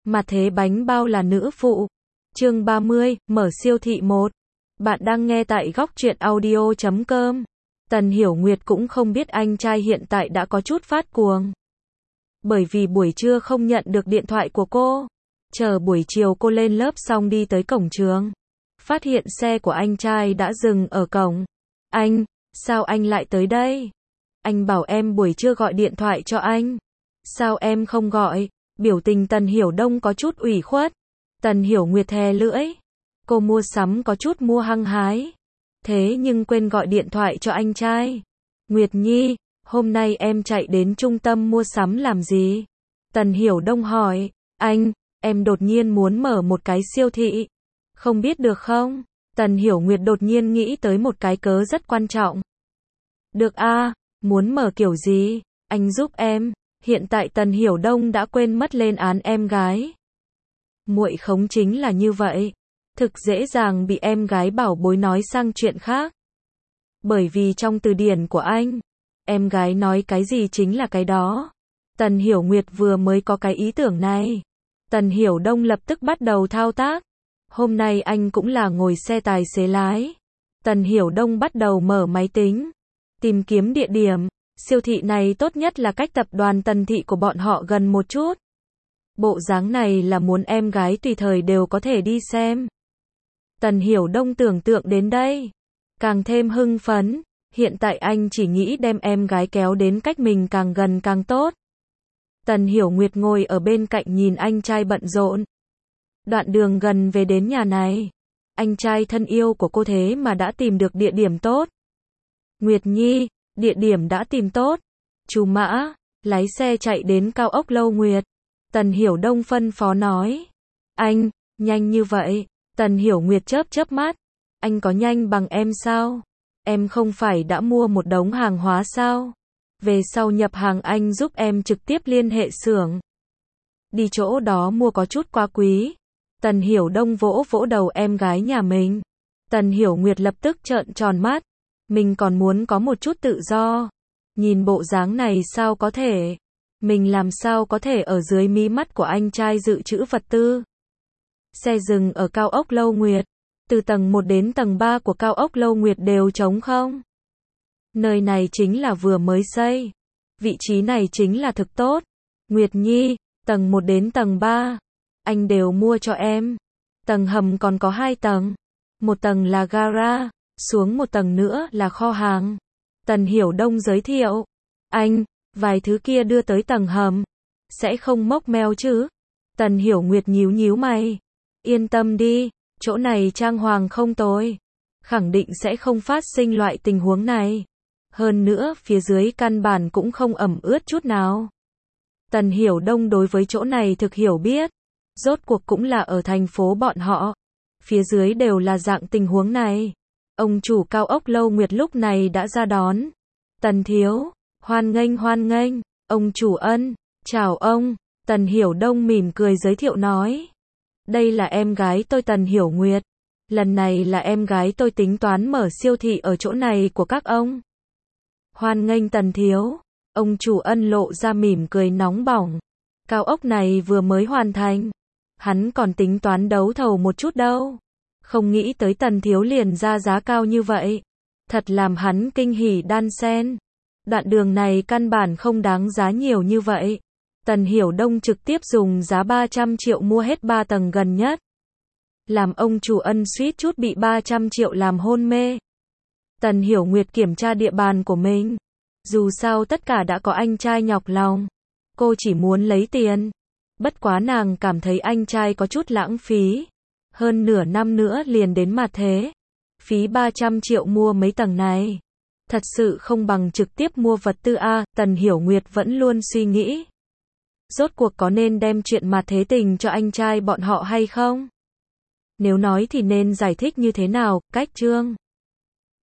Mặt thế bánh bao là nữ phụ. Chương 30, mở siêu thị 1. Bạn đang nghe tại góc truyện audio.com. Tần Hiểu Nguyệt cũng không biết anh trai hiện tại đã có chút phát cuồng. Bởi vì buổi trưa không nhận được điện thoại của cô. Chờ buổi chiều cô lên lớp xong đi tới cổng trường. Phát hiện xe của anh trai đã dừng ở cổng. Anh, sao anh lại tới đây? Anh bảo em buổi trưa gọi điện thoại cho anh. Sao em không gọi? Biểu tình Tần Hiểu Đông có chút ủy khuất. Tần Hiểu Nguyệt thè lưỡi. Cô mua sắm có chút mua hăng hái. Thế nhưng quên gọi điện thoại cho anh trai. Nguyệt Nhi, hôm nay em chạy đến trung tâm mua sắm làm gì? Tần Hiểu Đông hỏi. Anh, em đột nhiên muốn mở một cái siêu thị. Không biết được không? Tần Hiểu Nguyệt đột nhiên nghĩ tới một cái cớ rất quan trọng. Được a, muốn mở kiểu gì? Anh giúp em. Hiện tại Tần Hiểu Đông đã quên mất lên án em gái. Muội khống chính là như vậy. Thực dễ dàng bị em gái bảo bối nói sang chuyện khác. Bởi vì trong từ điển của anh, em gái nói cái gì chính là cái đó. Tần Hiểu Nguyệt vừa mới có cái ý tưởng này. Tần Hiểu Đông lập tức bắt đầu thao tác. Hôm nay anh cũng là ngồi xe tài xế lái. Tần Hiểu Đông bắt đầu mở máy tính. Tìm kiếm địa điểm. Siêu thị này tốt nhất là cách tập đoàn Tần Thị của bọn họ gần một chút. Bộ dáng này là muốn em gái tùy thời đều có thể đi xem. Tần Hiểu Đông tưởng tượng đến đây. Càng thêm hưng phấn. Hiện tại anh chỉ nghĩ đem em gái kéo đến cách mình càng gần càng tốt. Tần Hiểu Nguyệt ngồi ở bên cạnh nhìn anh trai bận rộn. Đoạn đường gần về đến nhà này. Anh trai thân yêu của cô thế mà đã tìm được địa điểm tốt. Nguyệt Nhi, địa điểm đã tìm tốt. Chú Mã, lái xe chạy đến cao ốc Lâu Nguyệt. Tần Hiểu Đông phân phó nói. Anh, nhanh như vậy. Tần Hiểu Nguyệt chớp chớp mắt. Anh có nhanh bằng em sao? Em không phải đã mua một đống hàng hóa sao? Về sau nhập hàng anh giúp em trực tiếp liên hệ xưởng. Đi chỗ đó mua có chút quá quý. Tần Hiểu Đông vỗ vỗ đầu em gái nhà mình. Tần Hiểu Nguyệt lập tức trợn tròn mắt. Mình còn muốn có một chút tự do. Nhìn bộ dáng này sao có thể? Mình làm sao có thể ở dưới mí mắt của anh trai dự trữ vật tư? Xe dừng ở cao ốc Lâu Nguyệt. Từ tầng 1 đến tầng 3 của cao ốc Lâu Nguyệt đều trống không. Nơi này chính là vừa mới xây. Vị trí này chính là thực tốt. Nguyệt Nhi, tầng 1 đến tầng 3. Anh đều mua cho em. Tầng hầm còn có 2 tầng. Một tầng là gara, xuống một tầng nữa là kho hàng. Tần Hiểu Đông giới thiệu. Anh, vài thứ kia đưa tới tầng hầm. Sẽ không mốc meo chứ? Tần Hiểu Nguyệt nhíu nhíu mày. Yên tâm đi, chỗ này trang hoàng không tồi. Khẳng định sẽ không phát sinh loại tình huống này. Hơn nữa, phía dưới căn bản cũng không ẩm ướt chút nào. Tần Hiểu Đông đối với chỗ này thực hiểu biết. Rốt cuộc cũng là ở thành phố bọn họ. Phía dưới đều là dạng tình huống này. Ông chủ cao ốc Lâu Nguyệt lúc này đã ra đón. Tần thiếu, hoan nghênh, ông chủ Ân, chào ông. Tần Hiểu Đông mỉm cười giới thiệu nói. Đây là em gái tôi Tần Hiểu Nguyệt. Lần này là em gái tôi tính toán mở siêu thị ở chỗ này của các ông. Hoan nghênh Tần thiếu. Ông chủ Ân lộ ra mỉm cười nóng bỏng. Cao ốc này vừa mới hoàn thành. Hắn còn tính toán đấu thầu một chút đâu. Không nghĩ tới Tần thiếu liền ra giá cao như vậy. Thật làm hắn kinh hỉ đan sen. Đoạn đường này căn bản không đáng giá nhiều như vậy. Tần Hiểu Đông trực tiếp dùng giá 300 triệu mua hết 3 tầng gần nhất. Làm ông chủ Ân suýt chút bị 300 triệu làm hôn mê. Tần Hiểu Nguyệt kiểm tra địa bàn của mình. Dù sao tất cả đã có anh trai nhọc lòng. Cô chỉ muốn lấy tiền. Bất quá nàng cảm thấy anh trai có chút lãng phí. Hơn nửa năm nữa liền đến mặt thế. Phí 300 triệu mua mấy tầng này. Thật sự không bằng trực tiếp mua vật tư a. Tần Hiểu Nguyệt vẫn luôn suy nghĩ. Rốt cuộc có nên đem chuyện mặt thế tình cho anh trai bọn họ hay không? Nếu nói thì nên giải thích như thế nào, cách chương.